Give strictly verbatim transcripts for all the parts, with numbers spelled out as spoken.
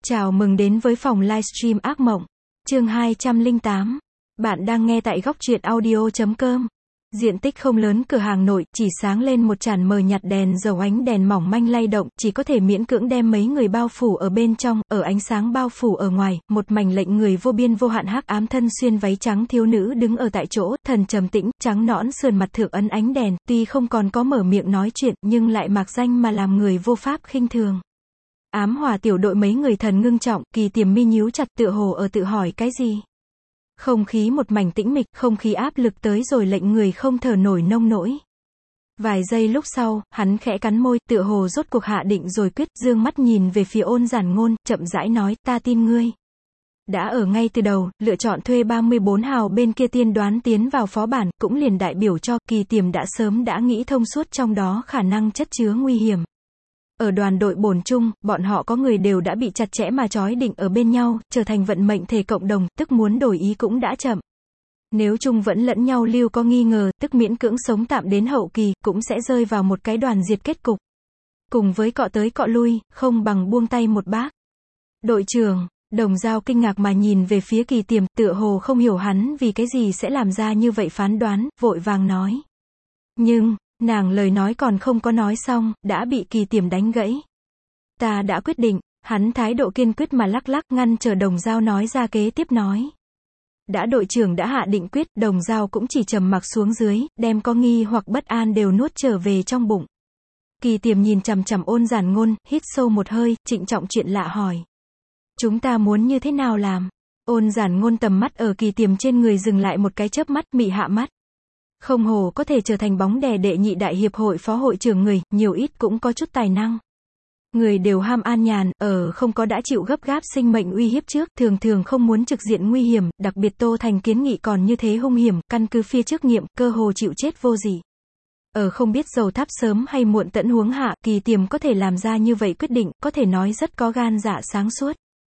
Chào mừng đến với phòng livestream ác mộng. Chương hai trăm lẻ tám. Bạn đang nghe tại góc truyện audio chấm com. Diện tích không lớn, cửa hàng nội, chỉ sáng lên một tràn mờ nhạt đèn dầu, ánh đèn mỏng manh lay động, chỉ có thể miễn cưỡng đem mấy người bao phủ ở bên trong, ở ánh sáng bao phủ ở ngoài, một mảnh lệnh người vô biên vô hạn hắc ám. Thân xuyên váy trắng thiếu nữ đứng ở tại chỗ, thần trầm tĩnh, trắng nõn sườn mặt thượng ấn ánh đèn, tuy không còn có mở miệng nói chuyện, nhưng lại mạc danh mà làm người vô pháp khinh thường. Ám hỏa tiểu đội mấy người thần ngưng trọng, Kỳ Tiềm mi nhíu chặt tựa hồ ở tự hỏi cái gì. Không khí một mảnh tĩnh mịch, không khí áp lực tới rồi lệnh người không thở nổi nông nỗi. Vài giây lúc sau, hắn khẽ cắn môi, tựa hồ rốt cuộc hạ định rồi quyết, dương mắt nhìn về phía Ôn Giản Ngôn, chậm rãi nói, ta tin ngươi. Đã ở ngay từ đầu, lựa chọn thuê ba mươi bốn hào bên kia tiên đoán tiến vào phó bản, cũng liền đại biểu cho, Kỳ Tiềm đã sớm đã nghĩ thông suốt trong đó khả năng chất chứa nguy hiểm. Ở đoàn đội bổn chung, bọn họ có người đều đã bị chặt chẽ mà trói định ở bên nhau, trở thành vận mệnh thể cộng đồng, tức muốn đổi ý cũng đã chậm. Nếu chung vẫn lẫn nhau lưu có nghi ngờ, tức miễn cưỡng sống tạm đến hậu kỳ, cũng sẽ rơi vào một cái đoàn diệt kết cục. Cùng với cọ tới cọ lui, không bằng buông tay một bác. Đội trưởng, Đồng Dao kinh ngạc mà nhìn về phía Kỳ Tiềm, tựa hồ không hiểu hắn vì cái gì sẽ làm ra như vậy phán đoán, vội vàng nói. Nhưng, nàng lời nói còn không có nói xong, đã bị Kỳ Tiềm đánh gãy. Ta đã quyết định, hắn thái độ kiên quyết mà lắc lắc, ngăn chờ Đồng Dao nói ra kế tiếp nói. Đã đội trưởng đã hạ định quyết, Đồng Dao cũng chỉ trầm mặc xuống dưới, đem có nghi hoặc bất an đều nuốt trở về trong bụng. Kỳ Tiềm nhìn chằm chằm Ôn Giản Ngôn, hít sâu một hơi, trịnh trọng chuyện lạ hỏi. Chúng ta muốn như thế nào làm? Ôn Giản Ngôn tầm mắt ở Kỳ Tiềm trên người dừng lại một cái chớp mắt, mị hạ mắt. Không hồ có thể trở thành bóng đè đệ nhị đại hiệp hội phó hội trưởng người, nhiều ít cũng có chút tài năng. Người đều ham an nhàn, ở không có đã chịu gấp gáp sinh mệnh uy hiếp trước, thường thường không muốn trực diện nguy hiểm, đặc biệt Tô Thành kiến nghị còn như thế hung hiểm, căn cứ phía trước nghiệm, cơ hồ chịu chết vô dị. Ở không biết dầu thắp sớm hay muộn tận huống hạ, Kỳ Tiềm có thể làm ra như vậy quyết định, có thể nói rất có gan dạ sáng suốt.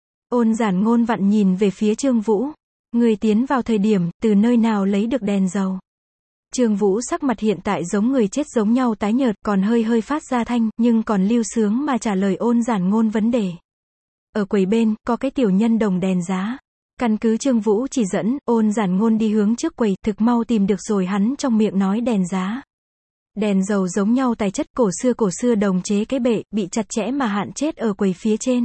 Ôn Giản Ngôn vặn nhìn về phía Trương Vũ. Người tiến vào thời điểm, từ nơi nào lấy được đèn dầu? Trương Vũ sắc mặt hiện tại giống người chết giống nhau tái nhợt, còn hơi hơi phát ra thanh, nhưng còn lưu sướng mà trả lời Ôn Giản Ngôn vấn đề. Ở quầy bên, có cái tiểu nhân đồng đèn giá. Căn cứ Trương Vũ chỉ dẫn, Ôn Giản Ngôn đi hướng trước quầy, thực mau tìm được rồi hắn trong miệng nói đèn giá. Đèn dầu giống nhau tài chất, cổ xưa cổ xưa đồng chế cái bệ, bị chặt chẽ mà hạn chết ở quầy phía trên.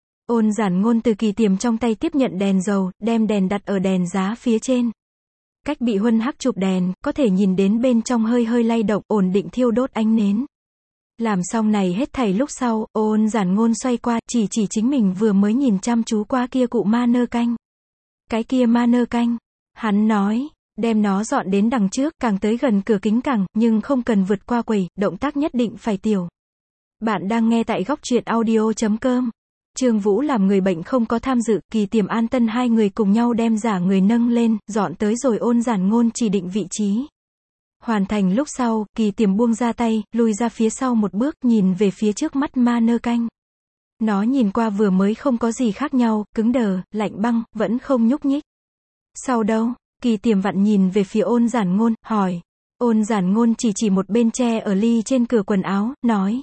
Ôn Giản Ngôn từ Kỳ Tiềm trong tay tiếp nhận đèn dầu, đem đèn đặt ở đèn giá phía trên. Cách bị huân hắc chụp đèn, có thể nhìn đến bên trong hơi hơi lay động, ổn định thiêu đốt ánh nến. Làm xong này hết thảy lúc sau, Ôn Giản Ngôn xoay qua, chỉ chỉ chính mình vừa mới nhìn chăm chú qua kia cụ ma nơ canh. Cái kia ma nơ canh. Hắn nói, đem nó dọn đến đằng trước, càng tới gần cửa kính càng, nhưng không cần vượt qua quầy, động tác nhất định phải tiểu. Bạn đang nghe tại góc truyện audio chấm com. Trương Vũ làm người bệnh không có tham dự, Kỳ Tiềm An Tân hai người cùng nhau đem giả người nâng lên, dọn tới rồi Ôn Giản Ngôn chỉ định vị trí. Hoàn thành lúc sau, Kỳ Tiềm buông ra tay, lùi ra phía sau một bước, nhìn về phía trước mắt ma nơ canh. Nó nhìn qua vừa mới không có gì khác nhau, cứng đờ, lạnh băng, vẫn không nhúc nhích. Sau đâu? Kỳ Tiềm vặn nhìn về phía Ôn Giản Ngôn, hỏi. Ôn Giản Ngôn chỉ chỉ một bên tre ở ly trên cửa quần áo, nói.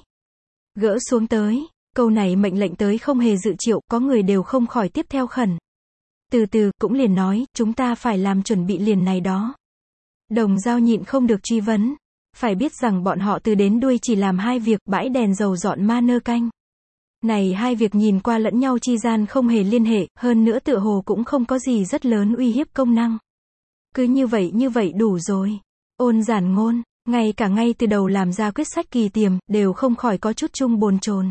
Gỡ xuống tới. Câu này mệnh lệnh tới không hề dự triệu, có người đều không khỏi tiếp theo khẩn. Từ từ, cũng liền nói, chúng ta phải làm chuẩn bị liền này đó. Đồng Dao nhịn không được truy vấn. Phải biết rằng bọn họ từ đến đuôi chỉ làm hai việc, bãi đèn dầu dọn ma nơ canh. Này hai việc nhìn qua lẫn nhau chi gian không hề liên hệ, hơn nữa tựa hồ cũng không có gì rất lớn uy hiếp công năng. Cứ như vậy như vậy đủ rồi. Ôn Giản Ngôn, ngay cả ngay từ đầu làm ra quyết sách Kỳ Tiềm, đều không khỏi có chút chung bồn chồn.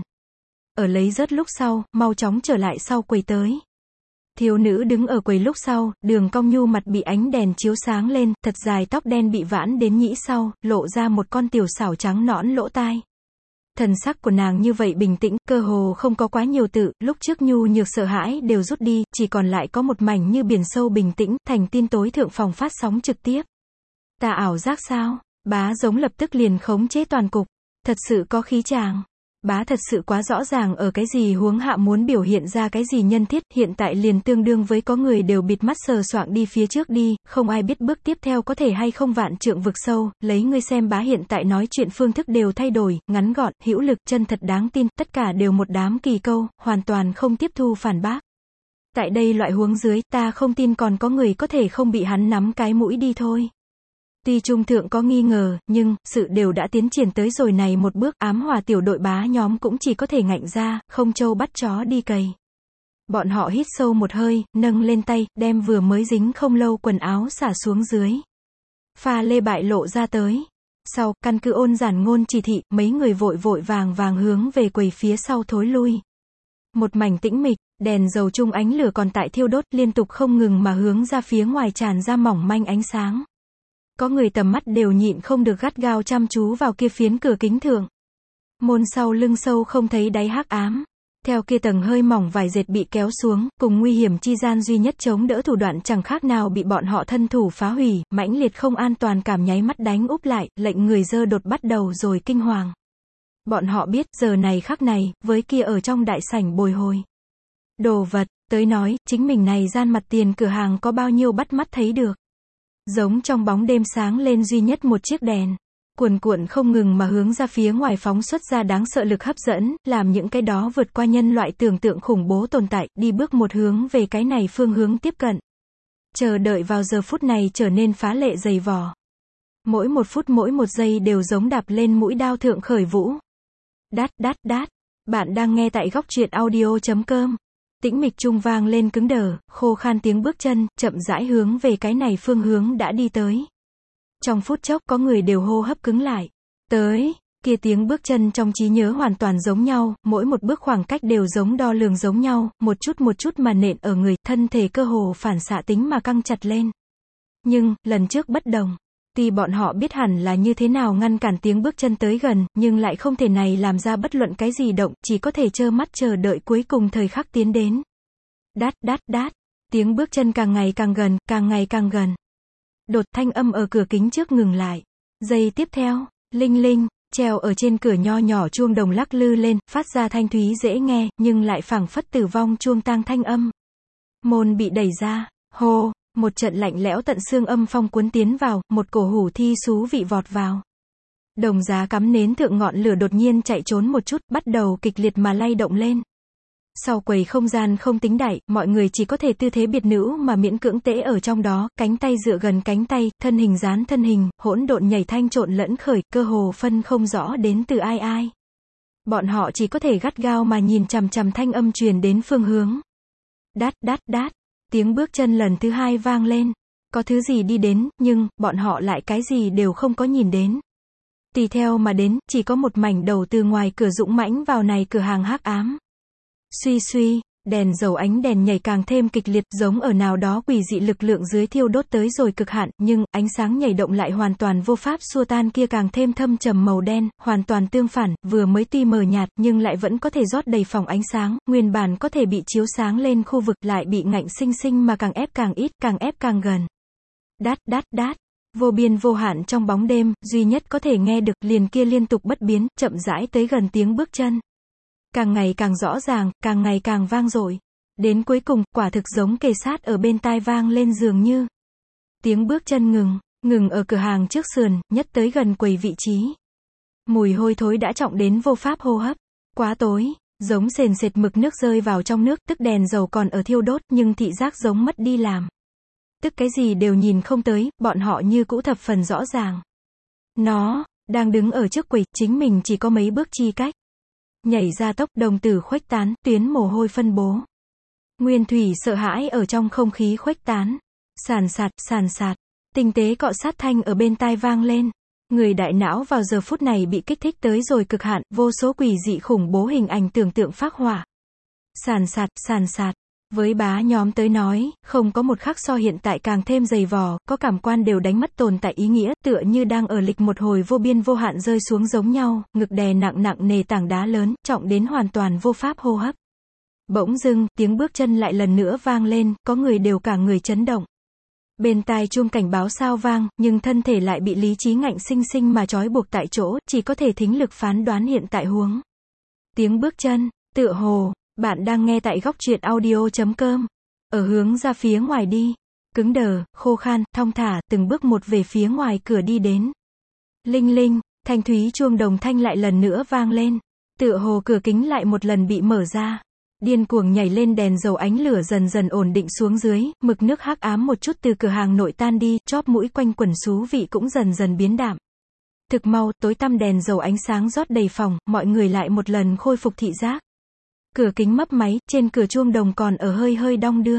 Ở lấy rớt lúc sau, mau chóng trở lại sau quầy tới. Thiếu nữ đứng ở quầy lúc sau, đường cong nhu mặt bị ánh đèn chiếu sáng lên, thật dài tóc đen bị vãn đến nhĩ sau, lộ ra một con tiểu xảo trắng nõn lỗ tai. Thần sắc của nàng như vậy bình tĩnh, cơ hồ không có quá nhiều tự, lúc trước nhu nhược sợ hãi đều rút đi, chỉ còn lại có một mảnh như biển sâu bình tĩnh, thành tin tối thượng phòng phát sóng trực tiếp. Ta ảo giác sao? Bá giống lập tức liền khống chế toàn cục. Thật sự có khí chàng. Bá thật sự quá rõ ràng ở cái gì huống hạ muốn biểu hiện ra cái gì nhân thiết, hiện tại liền tương đương với có người đều bịt mắt sờ soạng đi phía trước đi, không ai biết bước tiếp theo có thể hay không vạn trượng vực sâu, lấy ngươi xem bá hiện tại nói chuyện phương thức đều thay đổi, ngắn gọn, hữu lực, chân thật đáng tin, tất cả đều một đám kỳ câu, hoàn toàn không tiếp thu phản bác. Tại đây loại huống dưới, ta không tin còn có người có thể không bị hắn nắm cái mũi đi thôi. Tuy trung thượng có nghi ngờ, nhưng, sự đều đã tiến triển tới rồi này một bước, ám hòa tiểu đội bá nhóm cũng chỉ có thể ngạnh ra, không trâu bắt chó đi cày. Bọn họ hít sâu một hơi, nâng lên tay, đem vừa mới dính không lâu quần áo xả xuống dưới. Pha lê bại lộ ra tới. Sau, căn cứ ôn giản ngôn chỉ thị, mấy người vội vội vàng vàng hướng về quầy phía sau thối lui. Một mảnh tĩnh mịch, đèn dầu chung ánh lửa còn tại thiêu đốt, liên tục không ngừng mà hướng ra phía ngoài tràn ra mỏng manh ánh sáng. Có người tầm mắt đều nhịn không được gắt gao chăm chú vào kia phiến cửa kính thượng. Môn sau lưng sâu không thấy đáy hắc ám. Theo kia tầng hơi mỏng vài dệt bị kéo xuống, cùng nguy hiểm chi gian duy nhất chống đỡ thủ đoạn chẳng khác nào bị bọn họ thân thủ phá hủy, mãnh liệt không an toàn cảm nháy mắt đánh úp lại, lệnh người dơ đột bắt đầu rồi kinh hoàng. Bọn họ biết, giờ này khắc này, với kia ở trong đại sảnh bồi hồi. Đồ vật, tới nói, chính mình này gian mặt tiền cửa hàng có bao nhiêu bắt mắt thấy được. Giống trong bóng đêm sáng lên duy nhất một chiếc đèn. Cuồn cuộn không ngừng mà hướng ra phía ngoài phóng xuất ra đáng sợ lực hấp dẫn, làm những cái đó vượt qua nhân loại tưởng tượng khủng bố tồn tại, đi bước một hướng về cái này phương hướng tiếp cận. Chờ đợi vào giờ phút này trở nên phá lệ dày vò. Mỗi một phút mỗi một giây đều giống đạp lên mũi đao thượng khởi vũ. Đát đát đát. Bạn đang nghe tại góc truyện audio chấm com. Tĩnh mịch trung vang lên cứng đờ, khô khan tiếng bước chân, chậm rãi hướng về cái này phương hướng đã đi tới. Trong phút chốc có người đều hô hấp cứng lại. Tới, kia tiếng bước chân trong trí nhớ hoàn toàn giống nhau, mỗi một bước khoảng cách đều giống đo lường giống nhau, một chút một chút mà nện ở người, thân thể cơ hồ phản xạ tính mà căng chặt lên. Nhưng, lần trước bất đồng. Tuy bọn họ biết hẳn là như thế nào ngăn cản tiếng bước chân tới gần, nhưng lại không thể này làm ra bất luận cái gì động, chỉ có thể trơ mắt chờ đợi cuối cùng thời khắc tiến đến. Đát đát đát, tiếng bước chân càng ngày càng gần, càng ngày càng gần. Đột thanh âm ở cửa kính trước ngừng lại. Giây tiếp theo, linh linh, treo ở trên cửa nho nhỏ chuông đồng lắc lư lên, phát ra thanh thúy dễ nghe, nhưng lại phảng phất tử vong chuông tang thanh âm. Môn bị đẩy ra, hô. Một trận lạnh lẽo tận xương âm phong cuốn tiến vào, một cổ hủ thi xú vị vọt vào. Đồng giá cắm nến thượng ngọn lửa đột nhiên chạy trốn một chút, bắt đầu kịch liệt mà lay động lên. Sau quầy không gian không tính đại, mọi người chỉ có thể tư thế biệt nữ mà miễn cưỡng tễ ở trong đó, cánh tay dựa gần cánh tay, thân hình dán thân hình, hỗn độn nhảy thanh trộn lẫn khởi, cơ hồ phân không rõ đến từ ai ai. Bọn họ chỉ có thể gắt gao mà nhìn chằm chằm thanh âm truyền đến phương hướng. Đát đát đát. Tiếng bước chân lần thứ hai vang lên. Có thứ gì đi đến, nhưng, bọn họ lại cái gì đều không có nhìn đến. Tùy theo mà đến, chỉ có một mảnh đầu từ ngoài cửa dũng mãnh vào này cửa hàng hắc ám. Suy suy, đèn dầu ánh đèn nhảy càng thêm kịch liệt, giống ở nào đó quỷ dị lực lượng dưới thiêu đốt tới rồi cực hạn, nhưng, ánh sáng nhảy động lại hoàn toàn vô pháp xua tan kia càng thêm thâm trầm màu đen, hoàn toàn tương phản, vừa mới tuy mờ nhạt, nhưng lại vẫn có thể rót đầy phòng ánh sáng, nguyên bản có thể bị chiếu sáng lên khu vực lại bị ngạnh sinh sinh mà càng ép càng ít, càng ép càng gần. Đát đát đát. Vô biên vô hạn trong bóng đêm, duy nhất có thể nghe được liền kia liên tục bất biến, chậm rãi tới gần tiếng bước chân. Càng ngày càng rõ ràng, càng ngày càng vang dội. Đến cuối cùng, quả thực giống kề sát ở bên tai vang lên dường như. Tiếng bước chân ngừng, ngừng ở cửa hàng trước sườn, nhất tới gần quầy vị trí. Mùi hôi thối đã trọng đến vô pháp hô hấp. Quá tối, giống sền sệt mực nước rơi vào trong nước, tức đèn dầu còn ở thiêu đốt, nhưng thị giác giống mất đi làm. Tức cái gì đều nhìn không tới, bọn họ như cũ thập phần rõ ràng. Nó, đang đứng ở trước quầy, chính mình chỉ có mấy bước chi cách. Nhảy ra tốc, đồng tử khuếch tán, tuyến mồ hôi phân bố. Nguyên thủy sợ hãi ở trong không khí khuếch tán. Sàn sạt, sàn sạt. Tinh tế cọ sát thanh ở bên tai vang lên. Người đại não vào giờ phút này bị kích thích tới rồi cực hạn, vô số quỷ dị khủng bố hình ảnh tưởng tượng phác họa. Sàn sạt, sàn sạt. Với bá nhóm tới nói, không có một khắc so hiện tại càng thêm dày vò, có cảm quan đều đánh mất tồn tại ý nghĩa, tựa như đang ở lịch một hồi vô biên vô hạn rơi xuống giống nhau, ngực đè nặng nặng nề tảng đá lớn, trọng đến hoàn toàn vô pháp hô hấp. Bỗng dưng, tiếng bước chân lại lần nữa vang lên, có người đều cả người chấn động. Bên tai chuông cảnh báo sao vang, nhưng thân thể lại bị lý trí ngạnh sinh sinh mà trói buộc tại chỗ, chỉ có thể thính lực phán đoán hiện tại huống. Tiếng bước chân, tựa hồ, bạn đang nghe tại góc truyện audio chấm com. Ở hướng ra phía ngoài đi. Cứng đờ, khô khan, thong thả, từng bước một về phía ngoài cửa đi đến. Linh linh, thanh thúy chuông đồng thanh lại lần nữa vang lên. Tựa hồ cửa kính lại một lần bị mở ra. Điên cuồng nhảy lên đèn dầu ánh lửa dần dần ổn định xuống dưới, mực nước hắc ám một chút từ cửa hàng nội tan đi, chóp mũi quanh quẩn xú vị cũng dần dần biến đạm. Thực mau, tối tăm đèn dầu ánh sáng rót đầy phòng, mọi người lại một lần khôi phục thị giác. Cửa kính mấp máy, trên cửa chuông đồng còn ở hơi hơi đong đưa.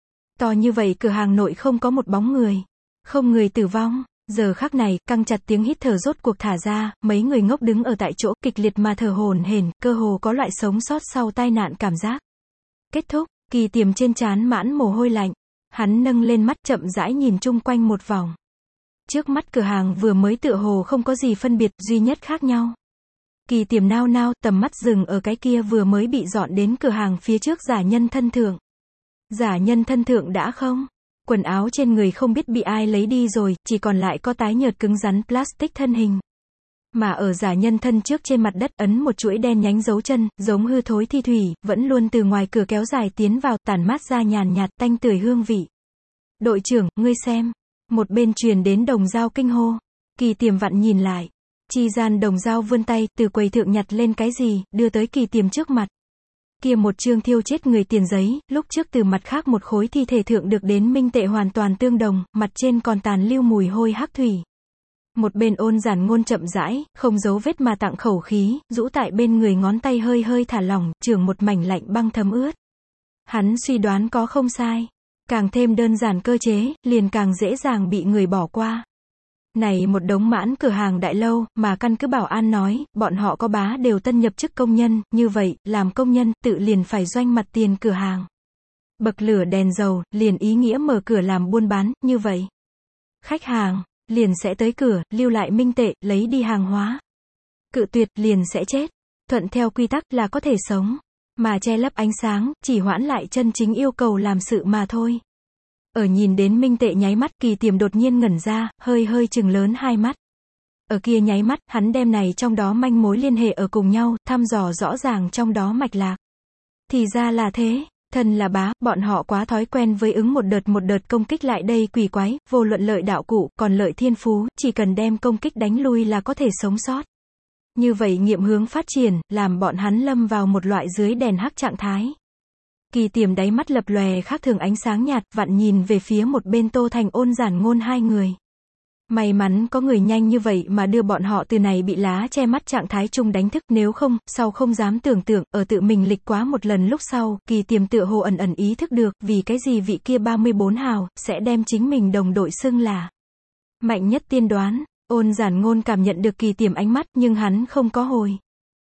To như vậy cửa hàng nội không có một bóng người. Không người tử vong. Giờ khắc này, căng chặt tiếng hít thở rốt cuộc thả ra, mấy người ngốc đứng ở tại chỗ, kịch liệt mà thở hổn hển, cơ hồ có loại sống sót sau tai nạn cảm giác. Kết thúc, Kỳ Tiềm trên trán mãn mồ hôi lạnh. Hắn nâng lên mắt chậm rãi nhìn chung quanh một vòng. Trước mắt cửa hàng vừa mới tựa hồ không có gì phân biệt, duy nhất khác nhau. Kỳ Tiềm nao nao, tầm mắt dừng ở cái kia vừa mới bị dọn đến cửa hàng phía trước giả nhân thân thượng. Giả nhân thân thượng đã không? Quần áo trên người không biết bị ai lấy đi rồi, chỉ còn lại có tái nhợt cứng rắn plastic thân hình. Mà ở giả nhân thân trước trên mặt đất ấn một chuỗi đen nhánh dấu chân, giống hư thối thi thủy, vẫn luôn từ ngoài cửa kéo dài tiến vào, tản mát ra nhàn nhạt tanh tưởi hương vị. Đội trưởng, ngươi xem. Một bên truyền đến Đồng Dao kinh hô. Kỳ Tiềm vặn nhìn lại. Chi gian Đồng Dao vươn tay, từ quầy thượng nhặt lên cái gì, đưa tới Kỳ Tiềm trước mặt. Kia một chương thiêu chết người tiền giấy, lúc trước từ mặt khác một khối thi thể thượng được đến minh tệ hoàn toàn tương đồng, mặt trên còn tàn lưu mùi hôi hắc thủy. Một bên Ôn Giản Ngôn chậm rãi, không giấu vết mà tặng khẩu khí, rũ tại bên người ngón tay hơi hơi thả lỏng, chưởng một mảnh lạnh băng thấm ướt. Hắn suy đoán có không sai. Càng thêm đơn giản cơ chế, liền càng dễ dàng bị người bỏ qua. Này một đống mãn cửa hàng đại lâu, mà căn cứ bảo an nói, bọn họ có bá đều tân nhập chức công nhân, như vậy, làm công nhân, tự liền phải doanh mặt tiền cửa hàng. Bậc lửa đèn dầu, liền ý nghĩa mở cửa làm buôn bán, như vậy. Khách hàng, liền sẽ tới cửa, lưu lại minh tệ, lấy đi hàng hóa. Cự tuyệt, liền sẽ chết. Thuận theo quy tắc là có thể sống. Mà che lấp ánh sáng, chỉ hoãn lại chân chính yêu cầu làm sự mà thôi. Ở nhìn đến minh tệ nháy mắt, Kỳ Tiềm đột nhiên ngẩn ra, hơi hơi chừng lớn hai mắt. Ở kia nháy mắt, hắn đem này trong đó manh mối liên hệ ở cùng nhau, thăm dò rõ ràng trong đó mạch lạc. Thì ra là thế, thân là bá, bọn họ quá thói quen với ứng một đợt một đợt công kích lại đây quỷ quái, vô luận lợi đạo cụ, còn lợi thiên phú, chỉ cần đem công kích đánh lui là có thể sống sót. Như vậy nghiệm hướng phát triển, làm bọn hắn lâm vào một loại dưới đèn hắc trạng thái. Kỳ Tiềm đáy mắt lập lòe khác thường ánh sáng nhạt, vặn nhìn về phía một bên Tô Thành Ôn Giản Ngôn hai người. May mắn có người nhanh như vậy mà đưa bọn họ từ này bị lá che mắt trạng thái chung đánh thức, nếu không, sau không dám tưởng tượng, ở tự mình lịch quá một lần lúc sau, Kỳ Tiềm tựa hồ ẩn ẩn ý thức được, vì cái gì vị kia ba mươi bốn hào, sẽ đem chính mình đồng đội xưng là mạnh nhất tiên đoán. Ôn Giản Ngôn cảm nhận được Kỳ Tiềm ánh mắt, nhưng hắn không có hồi.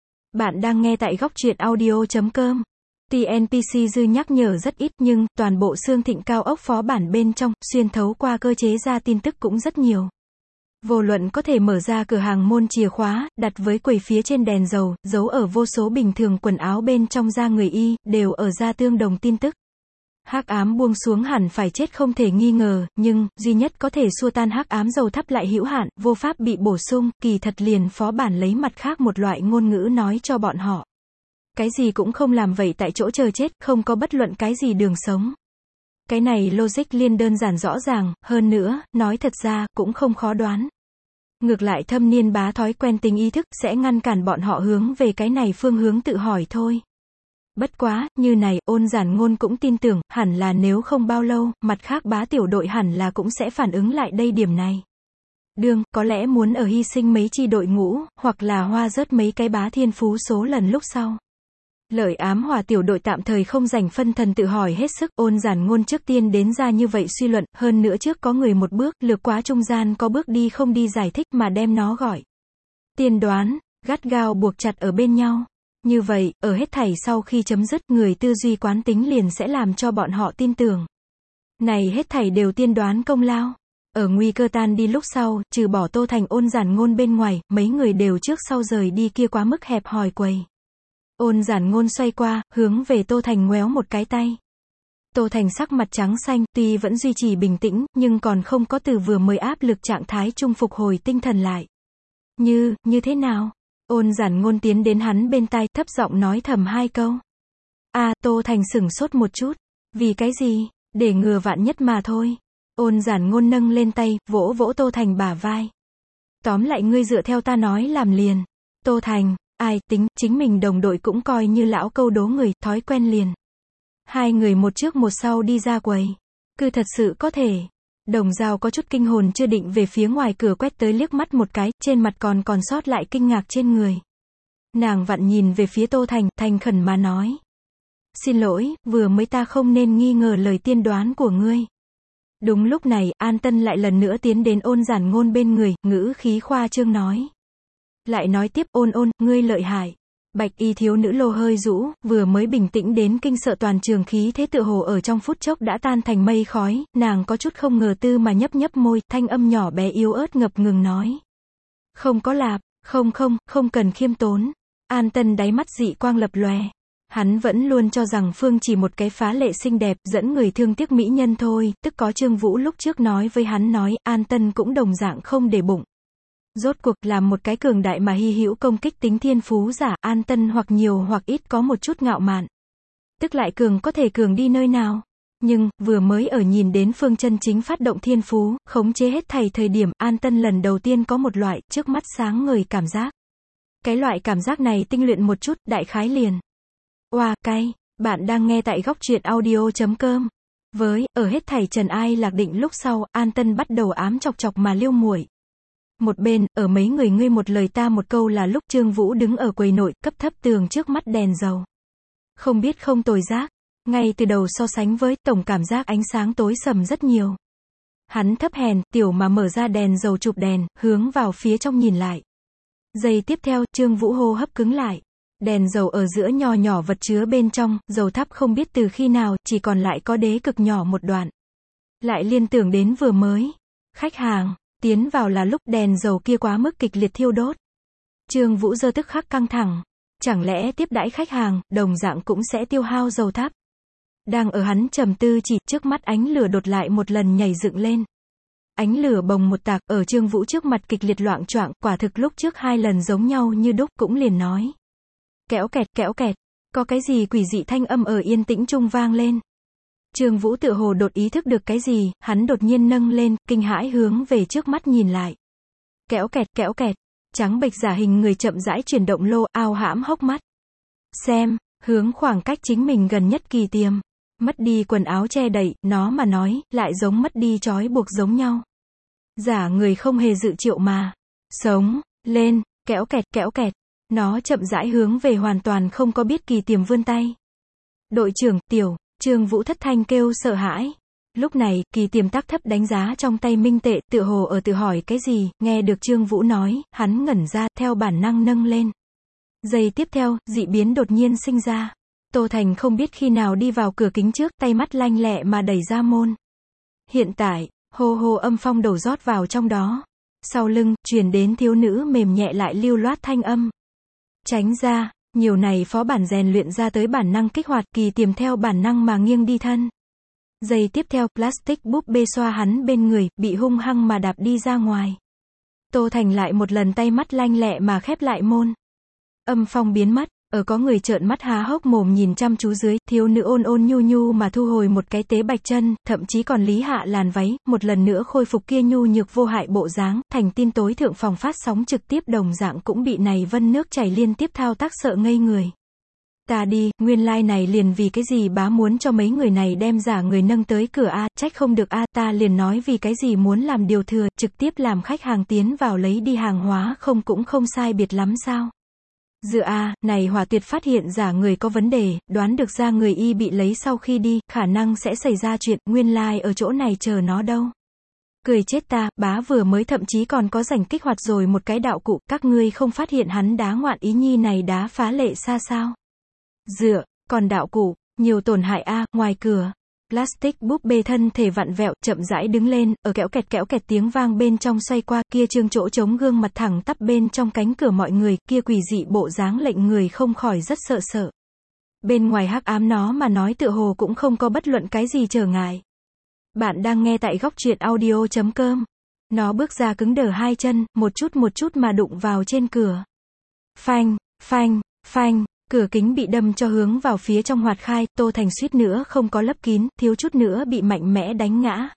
Bạn đang nghe tại góc truyện audio chấm com. Tuy en pê xê dư nhắc nhở rất ít nhưng, toàn bộ Sương Thịnh cao ốc phó bản bên trong, xuyên thấu qua cơ chế ra tin tức cũng rất nhiều. Vô luận có thể mở ra cửa hàng môn chìa khóa, đặt với quầy phía trên đèn dầu, giấu ở vô số bình thường quần áo bên trong da người y, đều ở ra tương đồng tin tức. Hắc ám buông xuống hẳn phải chết không thể nghi ngờ, nhưng, duy nhất có thể xua tan hắc ám dầu thắp lại hữu hạn, vô pháp bị bổ sung, kỳ thật liền phó bản lấy mặt khác một loại ngôn ngữ nói cho bọn họ. Cái gì cũng không làm vậy tại chỗ chờ chết, không có bất luận cái gì đường sống. Cái này logic liên đơn giản rõ ràng, hơn nữa, nói thật ra, cũng không khó đoán. Ngược lại thâm niên bá thói quen tính ý thức, sẽ ngăn cản bọn họ hướng về cái này phương hướng tự hỏi thôi. Bất quá, như này, Ôn Giản Ngôn cũng tin tưởng, hẳn là nếu không bao lâu, mặt khác bá tiểu đội hẳn là cũng sẽ phản ứng lại đây điểm này. Đương, có lẽ muốn ở hy sinh mấy chi đội ngũ, hoặc là hoa rớt mấy cái bá thiên phú số lần lúc sau. Lợi ám hòa tiểu đội tạm thời không dành phân thần tự hỏi hết sức, Ôn Giản Ngôn trước tiên đến ra như vậy suy luận, hơn nữa trước có người một bước, lược quá trung gian có bước đi không đi giải thích mà đem nó gọi. Tiên đoán, gắt gao buộc chặt ở bên nhau. Như vậy, ở hết thảy sau khi chấm dứt, người tư duy quán tính liền sẽ làm cho bọn họ tin tưởng. Này hết thảy đều tiên đoán công lao. Ở nguy cơ tan đi lúc sau, trừ bỏ Tô Thành Ôn Giản Ngôn bên ngoài, mấy người đều trước sau rời đi kia quá mức hẹp hòi quầy. Ôn Giản Ngôn xoay qua, hướng về Tô Thành ngoéo một cái tay. Tô Thành sắc mặt trắng xanh, tuy vẫn duy trì bình tĩnh, nhưng còn không có từ vừa mới áp lực trạng thái trung phục hồi tinh thần lại. Như, như thế nào? Ôn Giản Ngôn tiến đến hắn bên tai, thấp giọng nói thầm hai câu. A, Tô Thành sửng sốt một chút. Vì cái gì? Để ngừa vạn nhất mà thôi. Ôn Giản Ngôn nâng lên tay, vỗ vỗ Tô Thành bả vai. Tóm lại ngươi dựa theo ta nói làm liền. Tô Thành, ai, tính, chính mình đồng đội cũng coi như lão câu đố người, thói quen liền. Hai người một trước một sau đi ra quầy. Cứ thật sự có thể. Đồng Dao có chút kinh hồn chưa định về phía ngoài cửa quét tới liếc mắt một cái, trên mặt còn còn sót lại kinh ngạc trên người. Nàng vặn nhìn về phía Tô Thành, thành khẩn mà nói. Xin lỗi, vừa mới ta không nên nghi ngờ lời tiên đoán của ngươi. Đúng lúc này, An Tân lại lần nữa tiến đến Ôn Giản Ngôn bên người, ngữ khí khoa trương nói. Lại nói tiếp, ôn ôn, ngươi lợi hại. Bạch y thiếu nữ lô hơi rũ, vừa mới bình tĩnh đến kinh sợ toàn trường khí thế tựa hồ ở trong phút chốc đã tan thành mây khói, nàng có chút không ngờ tư mà nhấp nhấp môi, thanh âm nhỏ bé yếu ớt ngập ngừng nói. Không có lạp, không không, không cần khiêm tốn. An Tân đáy mắt dị quang lập lòe. Hắn vẫn luôn cho rằng Phương chỉ một cái phá lệ xinh đẹp, dẫn người thương tiếc mỹ nhân thôi, tức có Trương Vũ lúc trước nói với hắn nói, An Tân cũng đồng dạng không để bụng. Rốt cuộc làm một cái cường đại mà hy hữu công kích tính thiên phú giả, An Tân hoặc nhiều hoặc ít có một chút ngạo mạn. Tức lại cường có thể cường đi nơi nào. Nhưng, vừa mới ở nhìn đến Phương chân chính phát động thiên phú, khống chế hết thảy thời điểm, An Tân lần đầu tiên có một loại, trước mắt sáng ngời cảm giác. Cái loại cảm giác này tinh luyện một chút, đại khái liền. Oa, wow, cay, bạn đang nghe tại góc truyện audio chấm com. Với, ở hết thảy trần ai lạc định lúc sau, An Tân bắt đầu ám chọc chọc mà liêu muội. Một bên, ở mấy người ngươi một lời ta một câu là lúc Trương Vũ đứng ở quầy nội, cấp thấp tường trước mắt đèn dầu. Không biết không tồi giác, ngay từ đầu so sánh với, tổng cảm giác ánh sáng tối sầm rất nhiều. Hắn thấp hèn, tiểu mà mở ra đèn dầu chụp đèn, hướng vào phía trong nhìn lại. Giây tiếp theo, Trương Vũ hô hấp cứng lại. Đèn dầu ở giữa nho nhỏ vật chứa bên trong, dầu thắp không biết từ khi nào, chỉ còn lại có đế cực nhỏ một đoạn. Lại liên tưởng đến vừa mới. Khách hàng, tiến vào là lúc đèn dầu kia quá mức kịch liệt thiêu đốt. Trương Vũ giơ tức khắc căng thẳng. Chẳng lẽ tiếp đãi khách hàng, đồng dạng cũng sẽ tiêu hao dầu thắp. Đang ở hắn trầm tư chỉ, trước mắt ánh lửa đột lại một lần nhảy dựng lên. Ánh lửa bồng một tạc, ở Trương Vũ trước mặt kịch liệt loạng choạng, quả thực lúc trước hai lần giống nhau như đúc, cũng liền nói. Kéo kẹt, kéo kẹt, có cái gì quỷ dị thanh âm ở yên tĩnh trung vang lên. Trương Vũ tựa hồ đột ý thức được cái gì, hắn đột nhiên nâng lên, kinh hãi hướng về trước mắt nhìn lại. Kéo kẹt, kéo kẹt, trắng bệch giả hình người chậm rãi chuyển động lô, ao hãm hốc mắt. Xem, hướng khoảng cách chính mình gần nhất kỳ tiềm. Mất đi quần áo che đậy, nó mà nói, lại giống mất đi trói buộc giống nhau. Giả người không hề dự triệu mà. Sống, lên, kéo kẹt, kéo kẹt. Nó chậm rãi hướng về hoàn toàn không có biết kỳ tiềm vươn tay. Đội trưởng, tiểu, Trương Vũ thất thanh kêu sợ hãi. Lúc này, kỳ tiềm tác thấp đánh giá trong tay minh tệ, tựa hồ ở tự hỏi cái gì, nghe được Trương Vũ nói, hắn ngẩn ra, theo bản năng nâng lên. Giây tiếp theo, dị biến đột nhiên sinh ra. Tô Thành không biết khi nào đi vào cửa kính trước, tay mắt lanh lẹ mà đẩy ra môn. Hiện tại, hô hô âm phong đổ rót vào trong đó. Sau lưng, truyền đến thiếu nữ mềm nhẹ lại lưu loát thanh âm. Tránh ra, nhiều này phó bản rèn luyện ra tới bản năng kích hoạt, kỳ tiềm theo bản năng mà nghiêng đi thân. Giây tiếp theo, plastic búp bê xoa hắn bên người, bị hung hăng mà đạp đi ra ngoài. Tô Thành lại một lần tay mắt lanh lẹ mà khép lại môn. Âm phong biến mất, ở có người trợn mắt há hốc mồm nhìn chăm chú dưới, thiếu nữ ôn ôn nhu nhu mà thu hồi một cái tế bạch chân, thậm chí còn lý hạ làn váy, một lần nữa khôi phục kia nhu nhược vô hại bộ dáng, thành tin tối thượng phòng phát sóng trực tiếp đồng dạng cũng bị này vân nước chảy liên tiếp thao tác sợ ngây người. Ta đi, nguyên lai like này liền vì cái gì bá muốn cho mấy người này đem giả người nâng tới cửa a, trách không được a, ta liền nói vì cái gì muốn làm điều thừa, trực tiếp làm khách hàng tiến vào lấy đi hàng hóa không cũng không sai biệt lắm sao. Dựa a, này hỏa tuyệt phát hiện giả người có vấn đề, đoán được ra người y bị lấy sau khi đi, khả năng sẽ xảy ra chuyện, nguyên lai like ở chỗ này chờ nó đâu. Cười chết ta, bá vừa mới thậm chí còn có rảnh kích hoạt rồi một cái đạo cụ, các ngươi không phát hiện hắn đá ngoạn ý nhi này đá phá lệ xa sao. Dựa, còn đạo cụ, nhiều tổn hại a, ngoài cửa. Plastic búp bê thân thể vặn vẹo, chậm rãi đứng lên, ở kẽo kẹt kẽo kẹt tiếng vang bên trong xoay qua, kia trương chỗ trống gương mặt thẳng tắp bên trong cánh cửa mọi người, kia quỷ dị bộ dáng lệnh người không khỏi rất sợ sợ. Bên ngoài hắc ám nó mà nói tựa hồ cũng không có bất luận cái gì trở ngại. Bạn đang nghe tại góc truyện audio chấm com. Nó bước ra cứng đờ hai chân, một chút một chút mà đụng vào trên cửa. Phanh, phanh, phanh, cửa kính bị đâm cho hướng vào phía trong hoạt khai, Tô Thành suýt nữa không có lấp kín, thiếu chút nữa bị mạnh mẽ đánh ngã.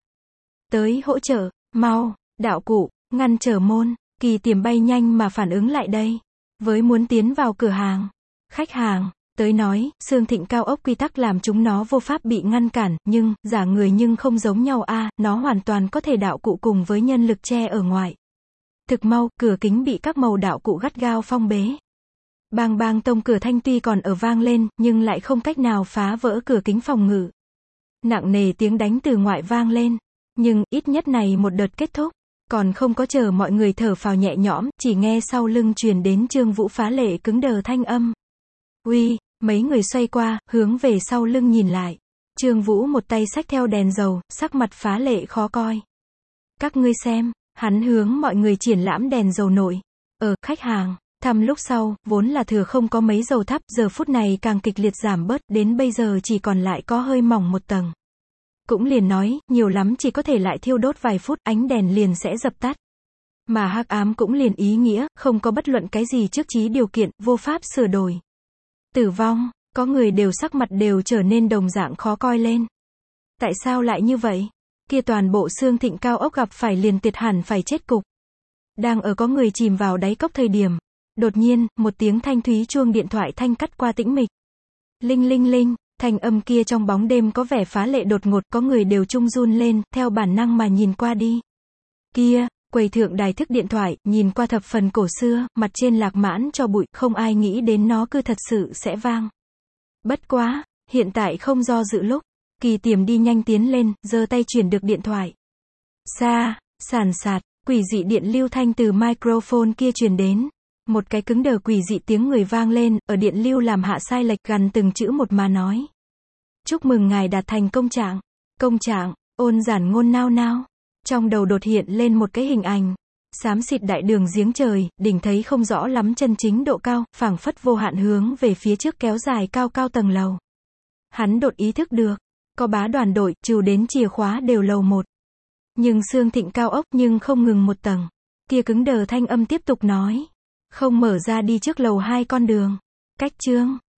Tới hỗ trợ, mau, đạo cụ, ngăn trở môn, Kỳ Tiềm bay nhanh mà phản ứng lại đây. Với muốn tiến vào cửa hàng. Khách hàng, tới nói, Sương Thịnh cao ốc quy tắc làm chúng nó vô pháp bị ngăn cản, nhưng, giả người nhưng không giống nhau a à, nó hoàn toàn có thể đạo cụ cùng với nhân lực che ở ngoài. Thực mau, cửa kính bị các màu đạo cụ gắt gao phong bế. Bang bang tông cửa thanh tuy còn ở vang lên, nhưng lại không cách nào phá vỡ cửa kính phòng ngự. Nặng nề tiếng đánh từ ngoại vang lên. Nhưng, ít nhất này một đợt kết thúc. Còn không có chờ mọi người thở phào nhẹ nhõm, chỉ nghe sau lưng truyền đến Trương Vũ phá lệ cứng đờ thanh âm. Uy, mấy người xoay qua, hướng về sau lưng nhìn lại. Trương Vũ một tay xách theo đèn dầu, sắc mặt phá lệ khó coi. Các ngươi xem, hắn hướng mọi người triển lãm đèn dầu nổi. Ở, khách hàng, thăm lúc sau, vốn là thừa không có mấy dầu thắp, giờ phút này càng kịch liệt giảm bớt, đến bây giờ chỉ còn lại có hơi mỏng một tầng. Cũng liền nói, nhiều lắm chỉ có thể lại thiêu đốt vài phút, ánh đèn liền sẽ dập tắt. Mà hắc ám cũng liền ý nghĩa, không có bất luận cái gì trước trí điều kiện, vô pháp sửa đổi. Tử vong, có người đều sắc mặt đều trở nên đồng dạng khó coi lên. Tại sao lại như vậy? Kia toàn bộ Sương Thịnh cao ốc gặp phải liền tiệt hẳn phải chết cục. Đang ở có người chìm vào đáy cốc thời điểm. Đột nhiên, một tiếng thanh thúy chuông điện thoại thanh cắt qua tĩnh mịch. Linh linh linh, thanh âm kia trong bóng đêm có vẻ phá lệ đột ngột, có người đều trung run lên, theo bản năng mà nhìn qua đi. Kia, quầy thượng đài thức điện thoại, nhìn qua thập phần cổ xưa, mặt trên lạc mãn cho bụi, không ai nghĩ đến nó cứ thật sự sẽ vang. Bất quá, hiện tại không do dự lúc, Kỳ Tiềm đi nhanh tiến lên, giơ tay chuyển được điện thoại. Xa, sàn sạt, quỷ dị điện lưu thanh từ microphone kia truyền đến. Một cái cứng đờ quỷ dị tiếng người vang lên, ở điện lưu làm hạ sai lệch gần từng chữ một mà nói. Chúc mừng ngài đạt thành công trạng. Công trạng, ôn giản ngôn nao nao. Trong đầu đột hiện lên một cái hình ảnh. Xám xịt đại đường giếng trời, đỉnh thấy không rõ lắm chân chính độ cao, phảng phất vô hạn hướng về phía trước kéo dài cao cao tầng lầu. Hắn đột ý thức được, có bá đoàn đội, trừ đến chìa khóa đều lầu một. Nhưng Sương Thịnh cao ốc nhưng không ngừng một tầng. Kia cứng đờ thanh âm tiếp tục nói. Không mở ra đi trước lầu hai con đường. Cách chương.